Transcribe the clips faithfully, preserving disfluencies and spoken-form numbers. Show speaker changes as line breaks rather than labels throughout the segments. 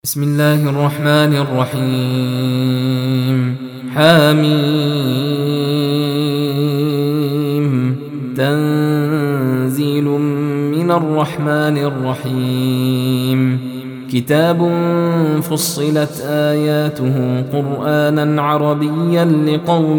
بسم الله الرحمن الرحيم. حميم. تنزيل من الرحمن الرحيم. كتاب فصلت آياته قرآنا عربيا لقوم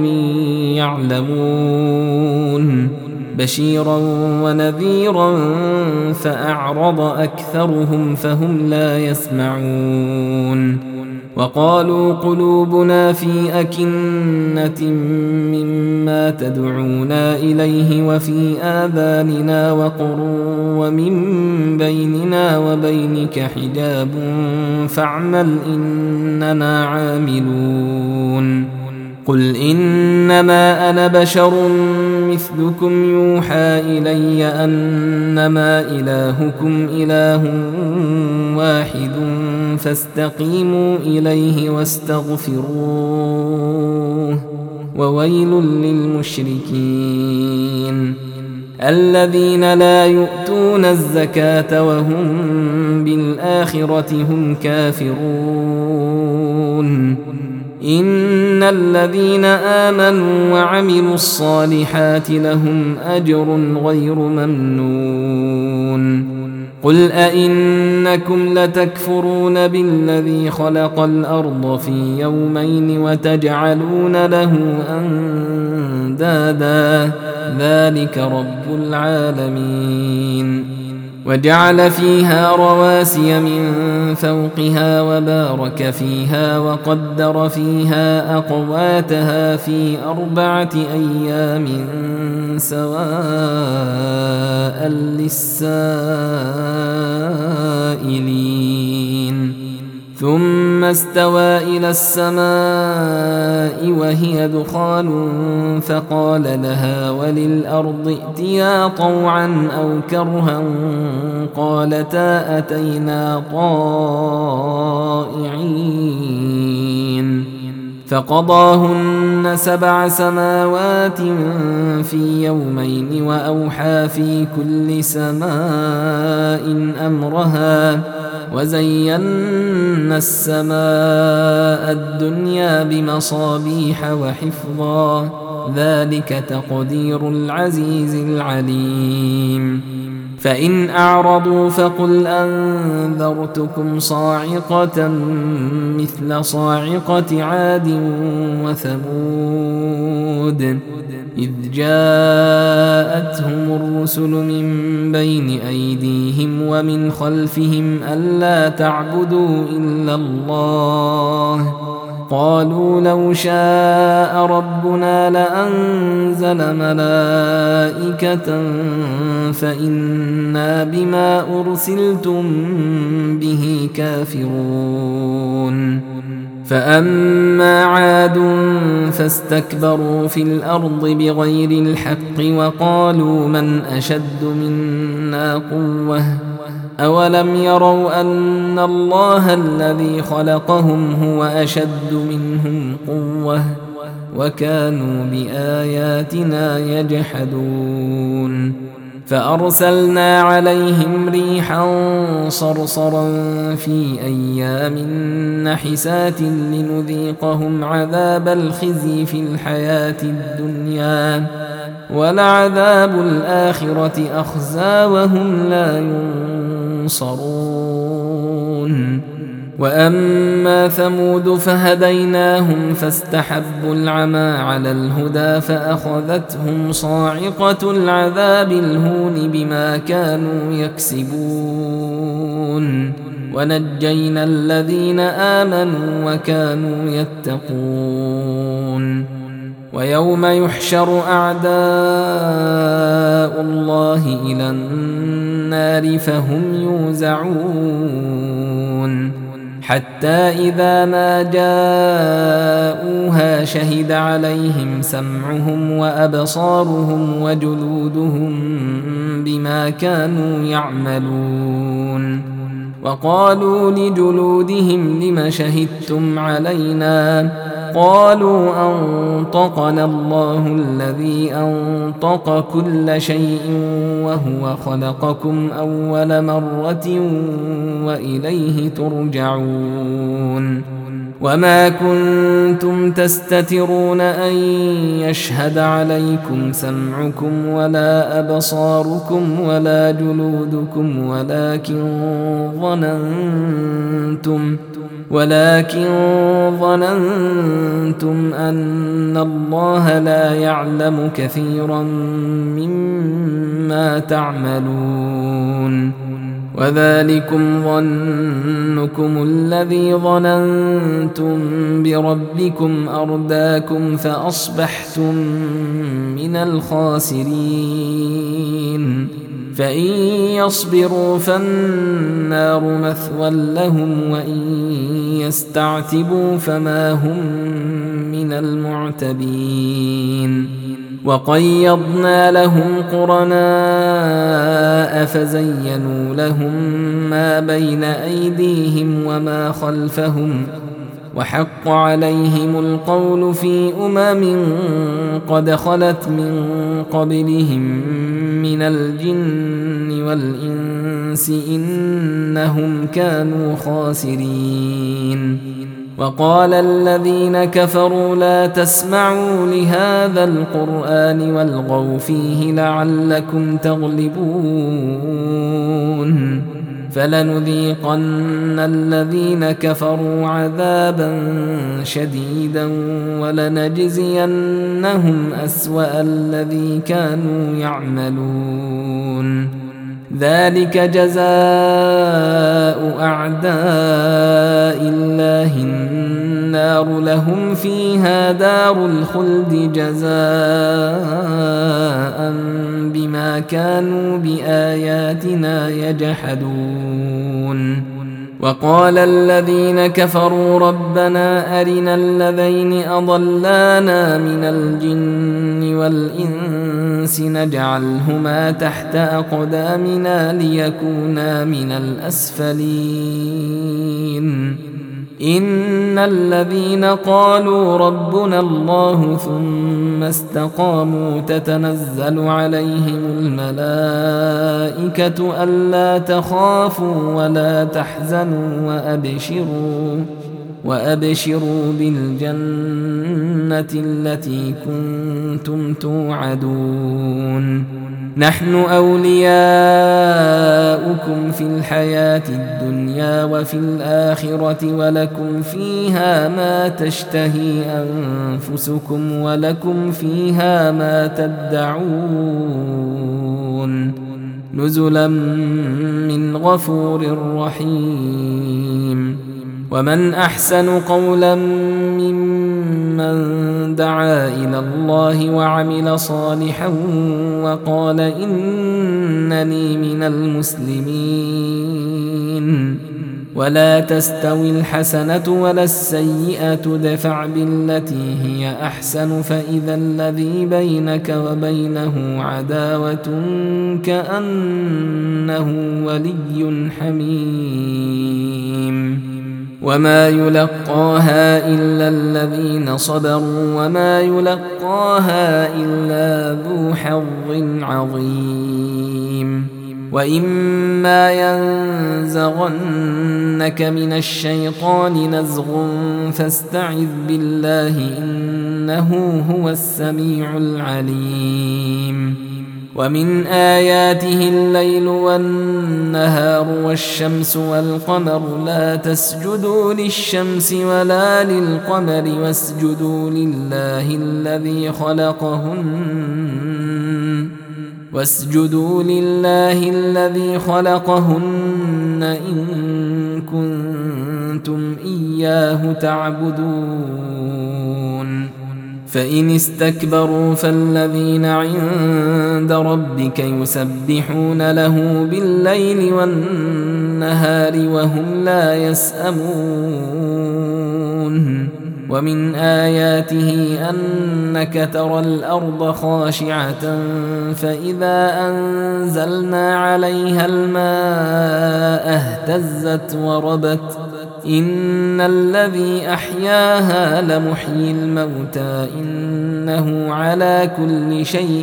يعلمون بشيرا ونذيرا فأعرض أكثرهم فهم لا يسمعون. وقالوا قلوبنا في أكنة مما تدعونا إليه وفي آذاننا وقر ومن بيننا وبينك حجاب فاعمل إننا عاملون. قل إنما أنا بشر مثلكم يوحى إلي أنما إلهكم إله واحد فاستقيموا إليه واستغفروه وويل للمشركين الذين لا يؤتون الزكاة وهم بالآخرة هم كافرون. إن الذين آمنوا وعملوا الصالحات لهم أجر غير ممنون. قل أئنكم لتكفرون بالذي خلق الأرض في يومين وتجعلون له أندادا ذلك رب العالمين. وجعل فيها رواسي من فوقها وبارك فيها وقدر فيها أقواتها في أربعة أيام سواء للسائلين. ثم استوى إلى السماء وهي دخان فقال لها وللأرض ائتيا طوعا أو كرها قالتا أتينا طائعين. فقضاهن سبع سماوات في يومين وأوحى في كل سماء أمرها وزينا السماء الدنيا بمصابيح وحفظا ذلك تقدير العزيز العليم. فإن أعرضوا فقل أنذرتكم صاعقة مثل صاعقة عاد وثمود إذ جاءتهم الرسل من بين أيديهم ومن خلفهم ألا تعبدوا إلا الله قالوا لو شاء ربنا لأنزل ملائكة فإنا بما أرسلتم به كافرون. فأما عاد فاستكبروا في الأرض بغير الحق وقالوا من أشد منا قوة أولم يروا أن الله الذي خلقهم هو أشد منهم قوة وكانوا بآياتنا يجحدون. فأرسلنا عليهم ريحا صرصرا في أيام نحسات لنذيقهم عذاب الخزي في الحياة الدنيا ولعذاب الآخرة أخزى وهم لا ينصرون. وأما ثمود فهديناهم فاستحبوا العمى على الهدى فأخذتهم صاعقة العذاب الهون بما كانوا يكسبون ونجينا الذين آمنوا وكانوا يتقون. ويوم يحشر أعداء الله إلى النار فهم يوزعون حتى إذا ما جاءوها شهد عليهم سمعهم وأبصارهم وجلودهم بما كانوا يعملون. وقالوا لجلودهم لم شهدتم علينا قالوا أنطقنا الله الذي أنطق كل شيء وهو خلقكم أول مرة وإليه ترجعون وما كنتم تستترون أن يشهد عليكم سمعكم ولا أبصاركم ولا جلودكم ولكن ظننتم ولكن ظننتم أن الله لا يعلم كثيرا مما تعملون وذلكم ظنكم الذي ظننتم بربكم أرداكم فأصبحتم من الخاسرين فإن يصبروا فالنار مثوى لهم وإن يستعتبوا فما هم من المعتبين وقيضنا لهم قرناء فزينوا لهم ما بين أيديهم وما خلفهم وحق عليهم القول في أمم قد خلت من قبلهم من الجن والإنس إنهم كانوا خاسرين وقال الذين كفروا لا تسمعوا لهذا القرآن والغوا فيه لعلكم تغلبون فلنذيقن الذين كفروا عذابا شديدا ولنجزينهم أسوأ الذي كانوا يعملون ذلك جزاء أعداء الله النار لهم فيها دار الخلد جزاء بما كانوا بآياتنا يجحدون وقال الذين كفروا ربنا أرنا الذين أضلانا من الجن والإنس نجعلهما تحت أقدامنا ليكونا من الأسفلين إن الذين قالوا ربنا الله ثم استقاموا تتنزل عليهم الملائكة ألا تخافوا ولا تحزنوا وأبشروا وأبشروا بالجنة التي كنتم توعدون نحن أولياؤكم في الحياة الدنيا وفي الآخرة ولكم فيها ما تشتهي أنفسكم ولكم فيها ما تدعون نزلا من غفور رحيم ومن أحسن قولا ممن دعا إلى الله وعمل صالحا وقال إنني من المسلمين ولا تستوي الحسنة ولا السيئة ادفع بالتي هي أحسن فإذا الذي بينك وبينه عداوة كأنه ولي حميم وما يلقاها إلا الذين صبروا وما يلقاها إلا ذو حظ عظيم وإما ينزغنك من الشيطان نزغ فاستعذ بالله إنه هو السميع العليم ومن آياته الليل والنهار والشمس والقمر لا تسجدوا للشمس ولا للقمر واسجدوا لله الذي خلقهن واسجدوا لله الذي خلقهن إن كنتم إياه تعبدون فإن استكبروا فالذين عند ربك يسبحون له بالليل والنهار وهم لا يسأمون ومن آياته أنك ترى الأرض خاشعة فإذا أنزلنا عليها الماء اهتزت وربت إن الذي أحياها لمحيي الموتى إنه على كل شيء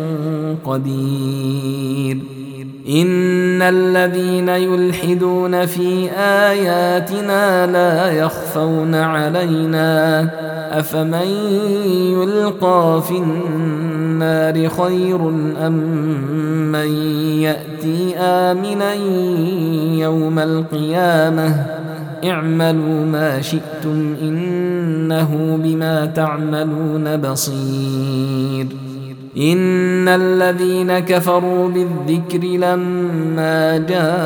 قدير إن الذين يلحدون في آياتنا لا يخفون علينا أفمن يلقى في النار خير أم من يأتي آمنا يوم القيامة اعملوا ما شئتم إنه بما تعملون بصير إن الذين كفروا بالذكر لما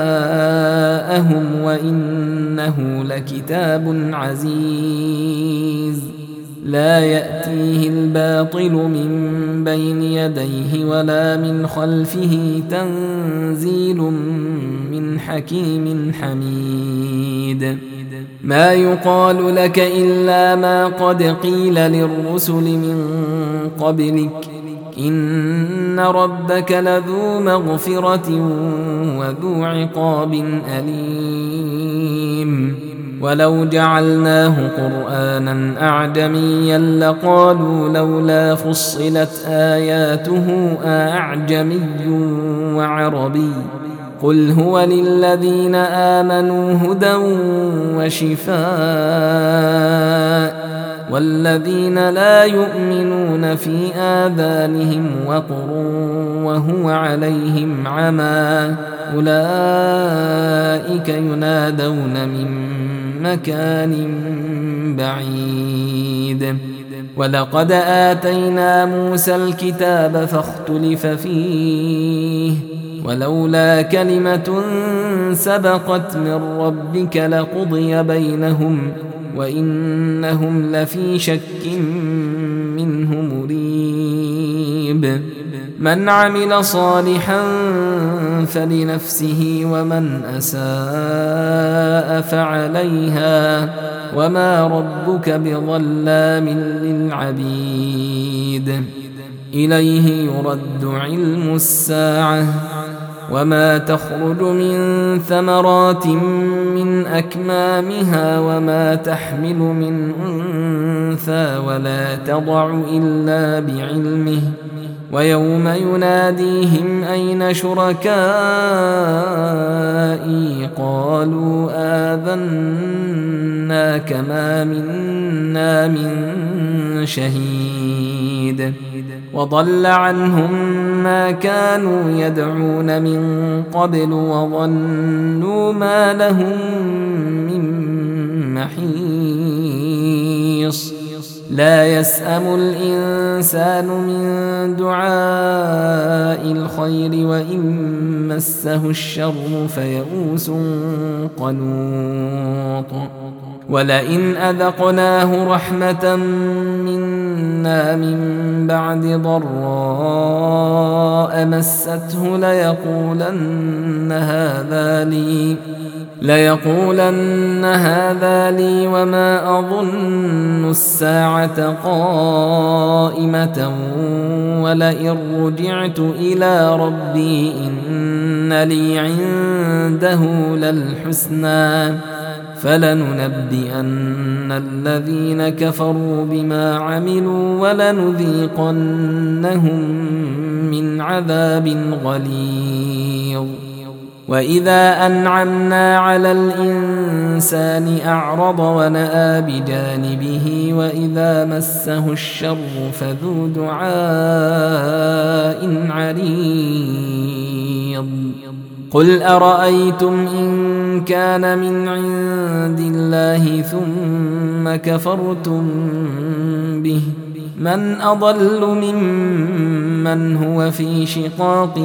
جاءهم وإنه لكتاب عزيز لا يأتيه الباطل من بين يديه ولا من خلفه تنزيل من حكيم حميد ما يقال لك إلا ما قد قيل للرسل من قبلك إن ربك لذو مغفرة وذو عقاب أليم ولو جعلناه قرآنا أعجميا لقالوا لولا فصلت آياته أعجمي وعربي قل هو للذين آمنوا هدى وشفاء والذين لا يؤمنون في آذانهم وقر وهو عليهم عمى أولئك ينادون من مكان بعيد ولقد آتينا موسى الكتاب فاختلف فيه ولولا كلمة سبقت من ربك لقضي بينهم وإنهم لفي شك منه مريب من عمل صالحا فلنفسه ومن أساء فعليها وما ربك بظلام للعبيد إليه يرد علم الساعة وما تخرج من ثمرات من أكمامها وما تحمل من أنثى ولا تضع إلا بعلمه ويوم يناديهم أين شركائي قالوا آذناك ما منا من شهيد وضل عنهم ما كانوا يدعون من قبل وظنوا ما لهم من محيص لا يسأم الإنسان من دعاء الخير وإن مسه الشر فيئوس قنوط ولئن أذقناه رحمة منا من بعد ضراء مسته ليقولن هذا لي ليقولن هذا لي وما أظن الساعة قائمة ولئن رجعت إلى ربي إن لي عنده للحسنى فلننبئن الذين كفروا بما عملوا ولنذيقنهم من عذاب غليظ وإذا أنعمنا على الإنسان أعرض ونأى بجانبه وإذا مسه الشر فذو دعاء عريض قل أرأيتم إن كان من عند الله ثم كفرتم به من أضل ممن هو في شقاق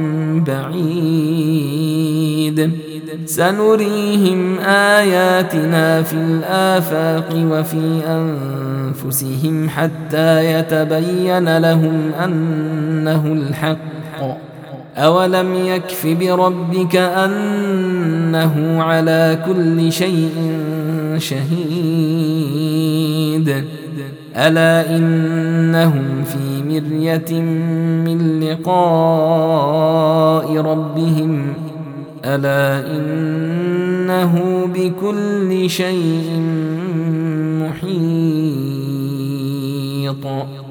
بعيد سنريهم آياتنا في الآفاق وفي أنفسهم حتى يتبين لهم أنه الحق أولم يكف بربك أنه على كل شيء شهيد ألا إنهم في مرية من لقاء ربهم ألا إنه إنه بكل شيء محيط.